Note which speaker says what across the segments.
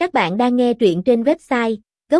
Speaker 1: Các bạn đang nghe truyện trên website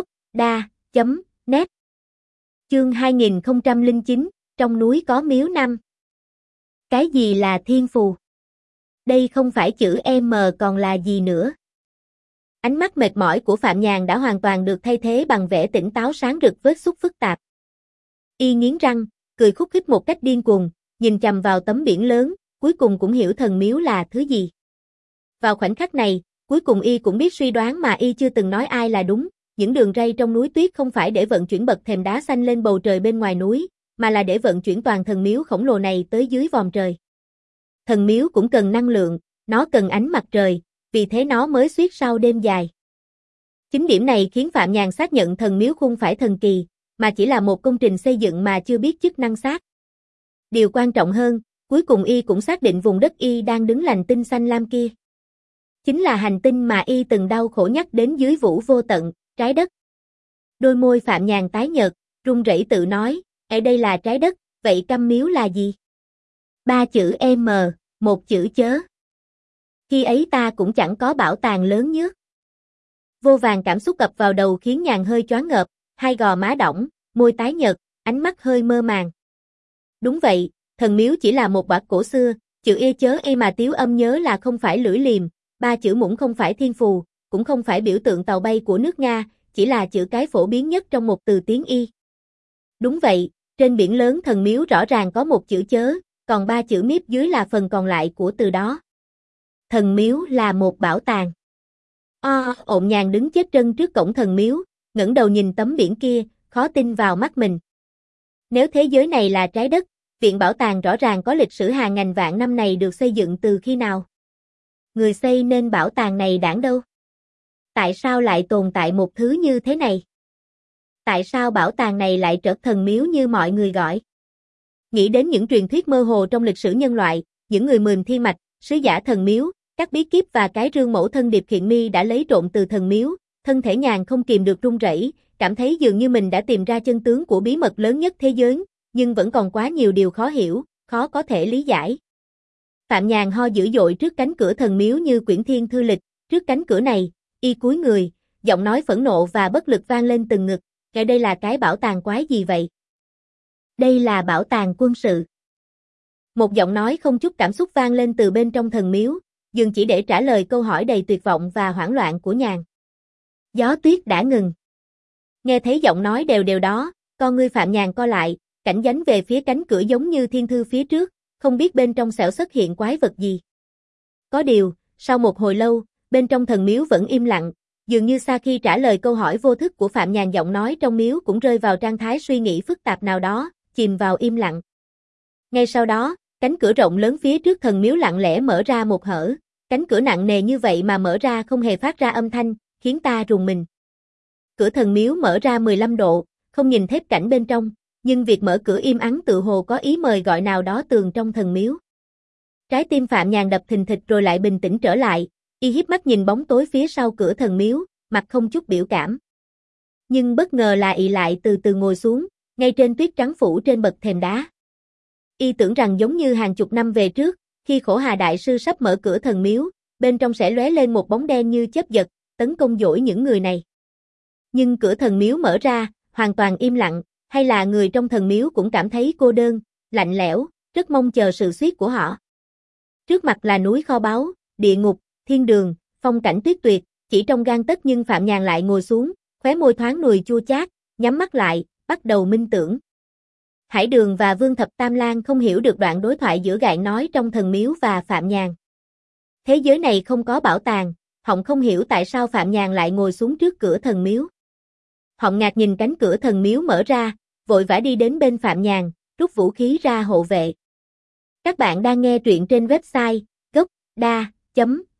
Speaker 1: gocda.net. Chương 2009, trong núi có miếu năm. Cái gì là thiên phù? Đây không phải chữ M còn là gì nữa? Ánh mắt mệt mỏi của Phạm Nhàn đã hoàn toàn được thay thế bằng vẻ tỉnh táo sáng rực vết xúc phức tạp. Y nghiến răng, cười khúc khích một cách điên cuồng, nhìn chằm vào tấm biển lớn, cuối cùng cũng hiểu thần miếu là thứ gì. Vào khoảnh khắc này, cuối cùng Y cũng biết suy đoán mà Y chưa từng nói ai là đúng, những đường ray trong núi tuyết không phải để vận chuyển bậc thềm đá xanh lên bầu trời bên ngoài núi, mà là để vận chuyển toàn thần miếu khổng lồ này tới dưới vòm trời. Thần miếu cũng cần năng lượng, nó cần ánh mặt trời, vì thế nó mới xuyết sau đêm dài. Chính điểm này khiến Phạm Nhàn xác nhận thần miếu không phải thần kỳ, mà chỉ là một công trình xây dựng mà chưa biết chức năng xác. Điều quan trọng hơn, cuối cùng Y cũng xác định vùng đất Y đang đứng lành tinh xanh lam kia chính là hành tinh mà Y từng đau khổ nhắc đến dưới vũ vô tận, trái đất. Đôi môi Phạm Nhàn tái nhợt, run rẩy tự nói, ở đây là trái đất, vậy Câm Miếu là gì? 3 chữ M, 1 chữ chớ. Khi ấy ta cũng chẳng có bảo tàng lớn nhất. Vô vàn cảm xúc ập vào đầu khiến Nhàn hơi choáng ngợp, hai gò má đỏng, môi tái nhợt, ánh mắt hơi mơ màng. Đúng vậy, thần miếu chỉ là một bát cổ xưa, chữ e chớ e mà Tiếu Âm nhớ là không phải lưỡi liềm, 3 chữ muỗng không phải thiên phù, cũng không phải biểu tượng tàu bay của nước Nga, chỉ là chữ cái phổ biến nhất trong một từ tiếng Y. Đúng vậy, trên biển lớn thần miếu rõ ràng có một chữ chớ, còn 3 chữ miếp dưới là phần còn lại của từ đó. Thần miếu là một bảo tàng. Ộn Nhàn đứng chết trân trước cổng thần miếu, ngẩng đầu nhìn tấm biển kia, khó tin vào mắt mình. Nếu thế giới này là trái đất, viện bảo tàng rõ ràng có lịch sử hàng ngàn vạn năm này được xây dựng từ khi nào? Người xây nên bảo tàng này đảng đâu? Tại sao lại tồn tại một thứ như thế này? Tại sao bảo tàng này lại trở thần miếu như mọi người gọi? Nghĩ đến những truyền thuyết mơ hồ trong lịch sử nhân loại, những người mườn thiên mạch, sứ giả thần miếu, các bí kíp và cái rương mẫu thân Điệp Khiện Mi đã lấy trộm từ thần miếu, thân thể Nhàn không kìm được run rẩy, cảm thấy dường như mình đã tìm ra chân tướng của bí mật lớn nhất thế giới, nhưng vẫn còn quá nhiều điều khó hiểu, khó có thể lý giải. Phạm Nhàn ho dữ dội trước cánh cửa thần miếu như quyển thiên thư lịch, trước cánh cửa này, Y cúi người, giọng nói phẫn nộ và bất lực vang lên từng ngực, cái đây là cái bảo tàng quái gì vậy? Đây là bảo tàng quân sự. Một giọng nói không chút cảm xúc vang lên từ bên trong thần miếu, dường chỉ để trả lời câu hỏi đầy tuyệt vọng và hoảng loạn của Nhàn. Gió tuyết đã ngừng. Nghe thấy giọng nói đều đều đó, con ngươi Phạm Nhàn co lại, cảnh giác về phía cánh cửa giống như thiên thư phía trước, không biết bên trong xẻo xuất hiện quái vật gì. Có điều, sau một hồi lâu, bên trong thần miếu vẫn im lặng, dường như sau khi trả lời câu hỏi vô thức của Phạm Nhàn, giọng nói trong miếu cũng rơi vào trạng thái suy nghĩ phức tạp nào đó, chìm vào im lặng. Ngay sau đó, cánh cửa rộng lớn phía trước thần miếu lặng lẽ mở ra một hở, cánh cửa nặng nề như vậy mà mở ra không hề phát ra âm thanh, khiến ta rùng mình. Cửa thần miếu mở ra 15 độ, không nhìn thép cảnh bên trong, nhưng việc mở cửa im ắng tự hồ có ý mời gọi nào đó tường trong thần miếu. Trái tim Phạm Nhàn đập thình thịch rồi lại bình tĩnh trở lại, Y híp mắt nhìn bóng tối phía sau cửa thần miếu, mặt không chút biểu cảm. Nhưng bất ngờ là Y lại từ từ ngồi xuống, ngay trên tuyết trắng phủ trên bậc thềm đá. Y tưởng rằng giống như hàng chục năm về trước, khi Khổ Hà Đại Sư sắp mở cửa thần miếu, bên trong sẽ lóe lên một bóng đen như chớp giật, tấn công dỗi những người này. Nhưng cửa thần miếu mở ra, hoàn toàn im lặng, hay là người trong thần miếu cũng cảm thấy cô đơn, lạnh lẽo, rất mong chờ sự xuyết của họ. Trước mặt là núi kho báu, địa ngục, thiên đường, phong cảnh tuyết tuyệt, chỉ trong gang tấc, nhưng Phạm Nhàn lại ngồi xuống, khóe môi thoáng nuôi chua chát, nhắm mắt lại, bắt đầu minh tưởng. Hải Đường và Vương Thập Tam Lang không hiểu được đoạn đối thoại giữa Gạn nói trong thần miếu và Phạm Nhàn. Thế giới này không có bảo tàng, họ không hiểu tại sao Phạm Nhàn lại ngồi xuống trước cửa thần miếu. Họ ngạc nhìn cánh cửa thần miếu mở ra, vội vã đi đến bên Phạm Nhàn, rút vũ khí ra hộ vệ. Các bạn đang nghe truyện trên website gocda.net